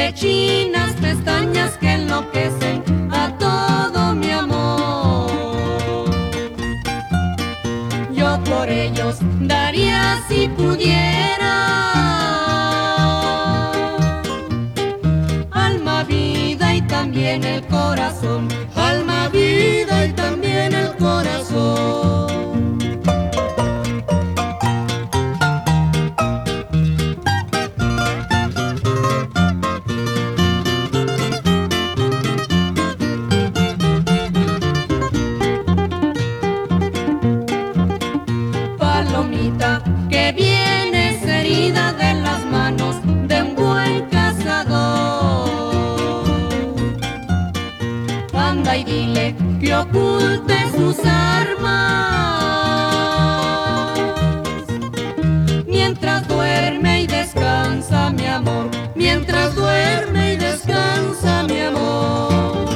chinas pestañas que enloquecen a todo mi amor. Yo por ellos daría si pudiera alma, vida y también el corazón. Alma, vida y también el corazón. Palomita que vienes herida de las manos de un buen cazador, anda y dile que oculte sus armas mientras duerme y descansa mi amor, mientras duerme y descansa mi amor.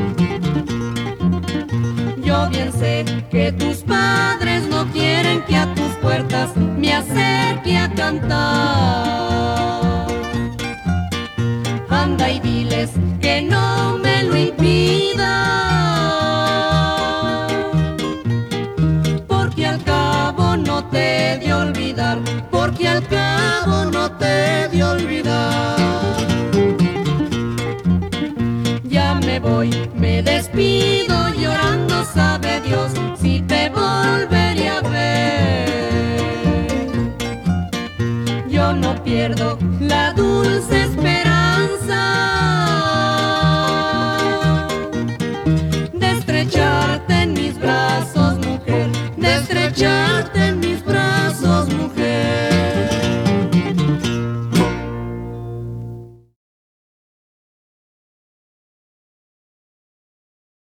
Yo bien sé que tus padres no quieren que a tus puertas me acerque a cantar. Anda y diles que no me lo impidan,